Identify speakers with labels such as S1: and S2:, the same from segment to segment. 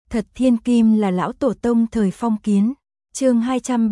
S1: Thật thiên kim là lão tổ tông thời phong kiến. Chương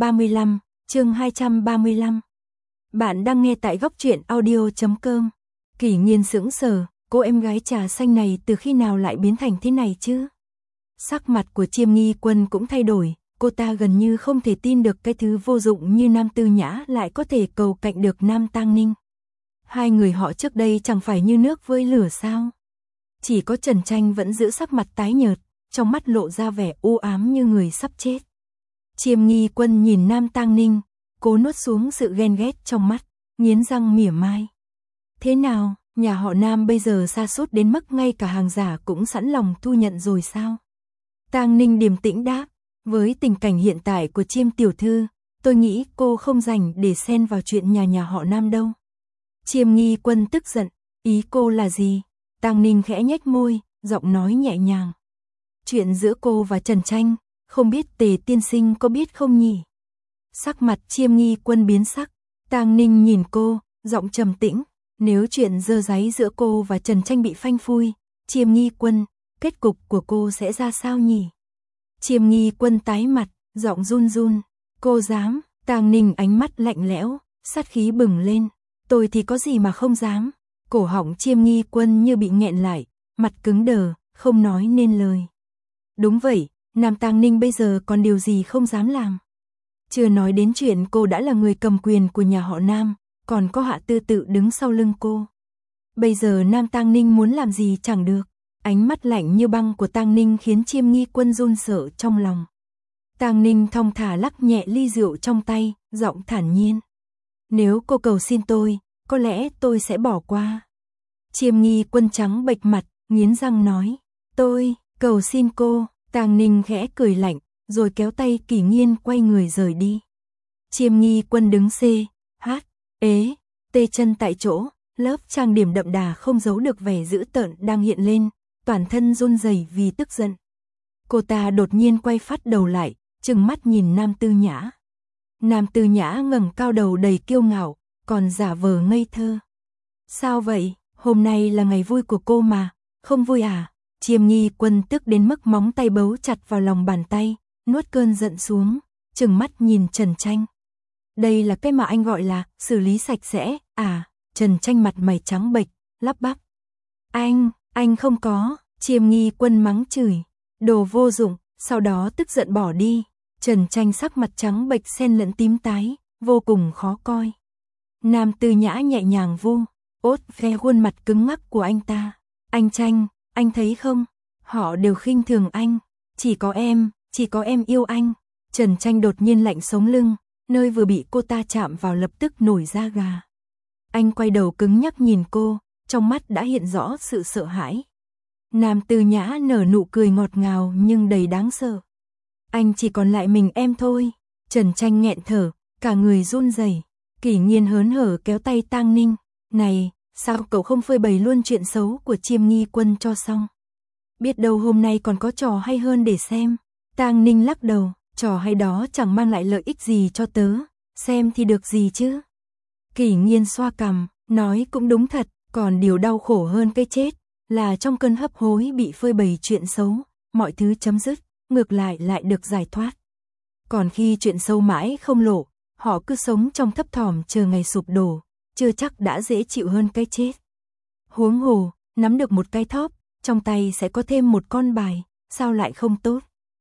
S1: 235. Bạn đang nghe tại góc truyện audio.com. Kỷ Nhiên sững sờ, cô em gái trà xanh này từ khi nào lại biến thành thế này chứ? Sắc mặt của Chiêm Nghi Quân cũng thay đổi, cô ta gần như không thể tin được cái thứ vô dụng như Nam Tư Nhã lại có thể cầu cạnh được Nam Tang Ninh. Hai người họ trước đây chẳng phải như nước với lửa sao? Chỉ có Trần Tranh vẫn giữ sắc mặt tái nhợt, trong mắt lộ ra vẻ u ám như người sắp chết. Chiêm Nghi Quân nhìn Nam Tang Ninh, cố nuốt xuống sự ghen ghét trong mắt, nghiến răng mỉa mai. Thế nào, nhà họ Nam bây giờ sa sút đến mức ngay cả hàng giả cũng sẵn lòng thu nhận rồi sao? Tang Ninh điềm tĩnh đáp, với tình cảnh hiện tại của Chiêm tiểu thư, tôi nghĩ cô không rảnh để xen vào chuyện nhà họ Nam đâu. Chiêm Nghi Quân tức giận, ý cô là gì? Tang Ninh khẽ nhếch môi, giọng nói nhẹ nhàng. Chuyện giữa cô và Trần Tranh, không biết Tề tiên sinh có biết không nhỉ? Sắc mặt Chiêm Nghi Quân biến sắc, Tang Ninh nhìn cô, giọng trầm tĩnh, nếu chuyện dơ dáy giữa cô và Trần Tranh bị phanh phui, Chiêm Nghi Quân, kết cục của cô sẽ ra sao nhỉ? Chiêm Nghi Quân tái mặt, giọng run run, cô dám? Tang Ninh ánh mắt lạnh lẽo, sát khí bừng lên, tôi thì có gì mà không dám? Cổ họng Chiêm Nghi Quân như bị nghẹn lại, mặt cứng đờ, không nói nên lời. Đúng vậy, Nam Tang Ninh bây giờ còn điều gì không dám làm? Chưa nói đến chuyện cô đã là người cầm quyền của nhà họ Nam, còn có Hạ Tư Tự đứng sau lưng cô. Bây giờ Nam Tang Ninh muốn làm gì chẳng được. Ánh mắt lạnh như băng của Tang Ninh khiến Chiêm Nghi Quân run sợ trong lòng. Tang Ninh thong thả lắc nhẹ ly rượu trong tay, giọng thản nhiên. Nếu cô cầu xin tôi, có lẽ tôi sẽ bỏ qua. Chiêm Nghi Quân trắng bệch mặt, nghiến răng nói. Tôi, cầu xin cô. Tang Ninh khẽ cười lạnh, rồi kéo tay Kỷ Nhiên quay người rời đi. Chiêm Nghi Quân đứng tê chân tại chỗ, lớp trang điểm đậm đà không giấu được vẻ dữ tợn đang hiện lên, toàn thân run rẩy vì tức giận. Cô ta đột nhiên quay phát đầu lại, trừng mắt nhìn Nam Tư Nhã. Nam Tư Nhã ngẩng cao đầu đầy kiêu ngạo, còn giả vờ ngây thơ. Sao vậy, hôm nay là ngày vui của cô mà, không vui à? Chiêm Nghi Quân tức đến mức móng tay bấu chặt vào lòng bàn tay, nuốt cơn giận xuống, trừng mắt nhìn Trần Tranh. Đây là cái mà anh gọi là xử lý sạch sẽ, à? Trần Tranh mặt mày trắng bệch, lắp bắp. Anh không có. Chiêm Nghi Quân mắng chửi, đồ vô dụng, sau đó tức giận bỏ đi. Trần Tranh sắc mặt trắng bệch xen lẫn tím tái, vô cùng khó coi. Nam Tư Nhã nhẹ nhàng vu ốt ve khuôn mặt cứng ngắc của anh ta. Anh Tranh, anh thấy không? Họ đều khinh thường anh, chỉ có em yêu anh. Trần Tranh đột nhiên lạnh sống lưng, nơi vừa bị cô ta chạm vào lập tức nổi da gà. Anh quay đầu cứng nhắc nhìn cô, trong mắt đã hiện rõ sự sợ hãi. Nam Tư Nhã nở nụ cười ngọt ngào nhưng đầy đáng sợ. Anh chỉ còn lại mình em thôi. Trần Tranh nghẹn thở, cả người run rẩy. Kỷ Nhiên hớn hở kéo tay Tang Ninh. Này, sao cậu không phơi bày luôn chuyện xấu của Chiêm Nghi Quân cho xong? Biết đâu hôm nay còn có trò hay hơn để xem. Tang Ninh lắc đầu, trò hay đó chẳng mang lại lợi ích gì cho tớ, xem thì được gì chứ. Kỷ Nhiên xoa cằm, nói cũng đúng thật, còn điều đau khổ hơn cái chết là trong cơn hấp hối bị phơi bày chuyện xấu, mọi thứ chấm dứt, ngược lại được giải thoát. Còn khi chuyện xấu mãi không lộ, họ cứ sống trong thấp thỏm chờ ngày sụp đổ, chưa chắc đã dễ chịu hơn cái chết. Huống hồ, nắm được một cái thóp, trong tay sẽ có thêm một con bài, sao lại không tốt?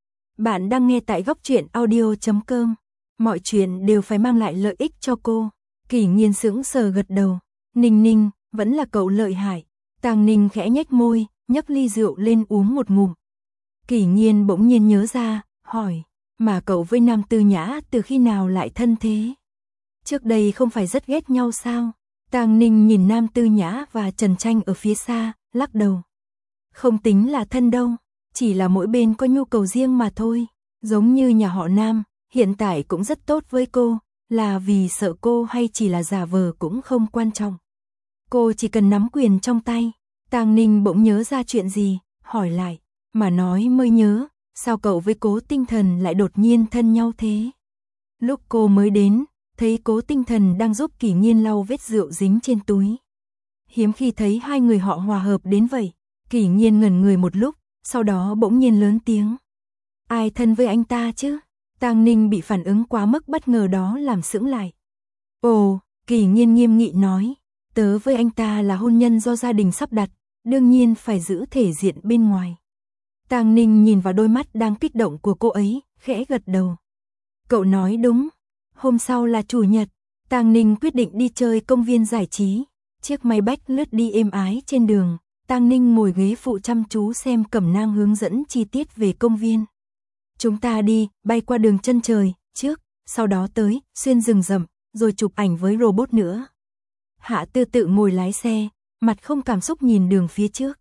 S1: Bạn đang nghe tại góc truyện audio.com. Mọi chuyện đều phải mang lại lợi ích cho cô. Kỷ Nhiên sững sờ gật đầu. Ninh, vẫn là cậu lợi hại. Tang Ninh khẽ nhếch môi, nhấc ly rượu lên uống một ngụm. Kỷ Nhiên bỗng nhiên nhớ ra, hỏi, mà cậu với Nam Tư Nhã từ khi nào lại thân thế? Trước đây không phải rất ghét nhau sao? Tang Ninh nhìn Nam Tư Nhã và Trần Tranh ở phía xa, lắc đầu. Không tính là thân đâu, chỉ là mỗi bên có nhu cầu riêng mà thôi. Giống như nhà họ Nam, hiện tại cũng rất tốt với cô, là vì sợ cô hay chỉ là giả vờ cũng không quan trọng. Cô chỉ cần nắm quyền trong tay. Tang Ninh bỗng nhớ ra chuyện gì, hỏi lại, mà nói mới nhớ, sao cậu với Cố Tinh Thần lại đột nhiên thân nhau thế? Lúc cô mới đến, thấy Cố Tinh Thần đang giúp Kỷ Nhiên lau vết rượu dính trên túi. Hiếm khi thấy hai người họ hòa hợp đến vậy. Kỷ Nhiên ngẩn người một lúc, sau đó bỗng nhiên lớn tiếng, Ai thân với anh ta chứ? Tang Ninh bị phản ứng quá mức bất ngờ đó làm sững lại. Ồ, Kỳ Nhiên nghiêm nghị nói, tớ với anh ta là hôn nhân do gia đình sắp đặt, đương nhiên phải giữ thể diện bên ngoài. Tang Ninh nhìn vào đôi mắt đang kích động của cô ấy, khẽ gật đầu. Cậu nói đúng, hôm sau là chủ nhật, Tang Ninh quyết định đi chơi công viên giải trí. Chiếc máy bách lướt đi êm ái trên đường, Tang Ninh ngồi ghế phụ chăm chú xem Cẩm Nang hướng dẫn chi tiết về công viên. Chúng ta đi, bay qua đường chân trời, trước, sau đó tới, xuyên rừng rậm, rồi chụp ảnh với robot nữa. Hạ Tư Tự ngồi lái xe, mặt không cảm xúc nhìn đường phía trước.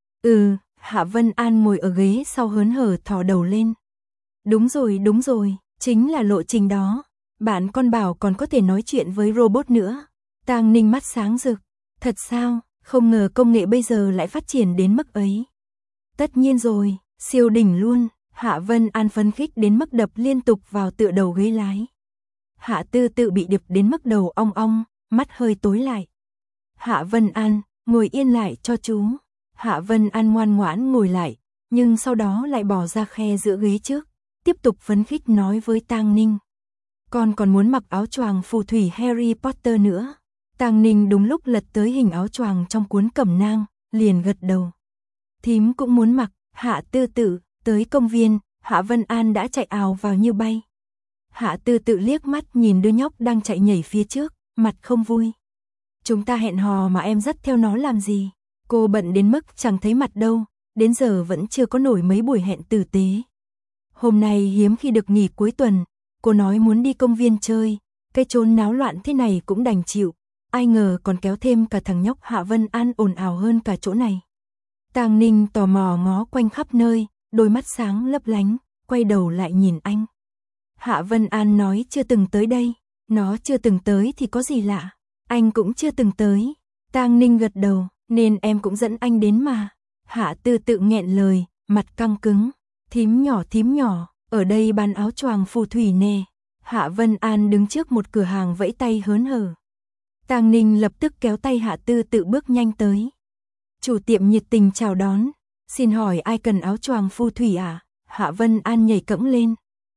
S1: Hạ Vân An ngồi ở ghế sau hớn hở thò đầu lên. Đúng rồi, chính là lộ trình đó. Bạn con bảo còn có thể nói chuyện với robot nữa. Tang Ninh mắt sáng rực. Thật sao, không ngờ công nghệ bây giờ lại phát triển đến mức ấy. Tất nhiên rồi, siêu đỉnh luôn. Hạ Vân An phấn khích đến mức đập liên tục vào tựa đầu ghế lái. Hạ Tư Tự bị điệp đến mức đầu ong ong, mắt hơi tối lại. Hạ Vân An, ngồi yên lại cho chú. Hạ Vân An ngoan ngoãn ngồi lại, nhưng sau đó lại bỏ ra khe giữa ghế trước, tiếp tục phấn khích nói với Tang Ninh. Con còn muốn mặc áo choàng phù thủy Harry Potter nữa. Tang Ninh đúng lúc lật tới hình áo choàng trong cuốn Cẩm Nang, liền gật đầu. Thím cũng muốn mặc. Hạ Tư Tự, tới công viên, Hạ Vân An đã chạy ào vào như bay. Hạ Tư Tự liếc mắt nhìn đứa nhóc đang chạy nhảy phía trước, mặt không vui. Chúng ta hẹn hò mà em dắt theo nó làm gì? Cô bận đến mức chẳng thấy mặt đâu, đến giờ vẫn chưa có nổi mấy buổi hẹn tử tế. Hôm nay hiếm khi được nghỉ cuối tuần, cô nói muốn đi công viên chơi, cái chốn náo loạn thế này cũng đành chịu, ai ngờ còn kéo thêm cả thằng nhóc Hạ Vân An ồn ào hơn cả chỗ này. Tang Ninh tò mò ngó quanh khắp nơi, đôi mắt sáng lấp lánh, quay đầu lại nhìn anh. Hạ Vân An nói chưa từng tới đây, nó chưa từng tới thì có gì lạ, anh cũng chưa từng tới. Tang Ninh gật đầu, nên em cũng dẫn anh đến mà. Hạ Tư Tự nghẹn lời, mặt căng cứng. Thím nhỏ, ở đây bán áo choàng phù thủy nè. Hạ Vân An đứng trước một cửa hàng vẫy tay hớn hở. Tang Ninh lập tức kéo tay Hạ Tư Tự bước nhanh tới. Chủ tiệm nhiệt tình chào đón. Xin hỏi ai cần áo choàng phù thủy à? Hạ Vân An nhảy cẫng lên.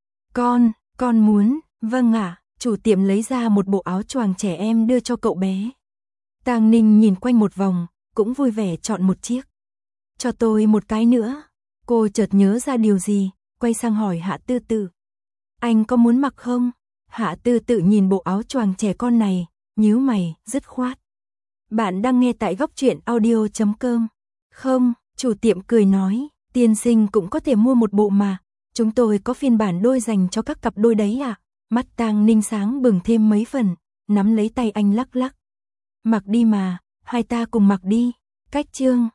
S1: Con muốn, vâng ạ. Chủ tiệm lấy ra một bộ áo choàng trẻ em đưa cho cậu bé. Tang Ninh nhìn quanh một vòng, cũng vui vẻ chọn một chiếc. Cho tôi một cái nữa. Cô chợt nhớ ra điều gì, quay sang hỏi Hạ Tư Tự. Anh có muốn mặc không? Hạ Tư Tự nhìn bộ áo choàng trẻ con này, nhíu mày, dứt khoát. Bạn đang nghe tại góc truyện audio.com. Không, chủ tiệm cười nói, tiên sinh cũng có thể mua một bộ mà. Chúng tôi có phiên bản đôi dành cho các cặp đôi đấy ạ. Mắt Tang Ninh sáng bừng thêm mấy phần, nắm lấy tay anh lắc lắc. Mặc đi mà, hai ta cùng mặc đi. Cách chương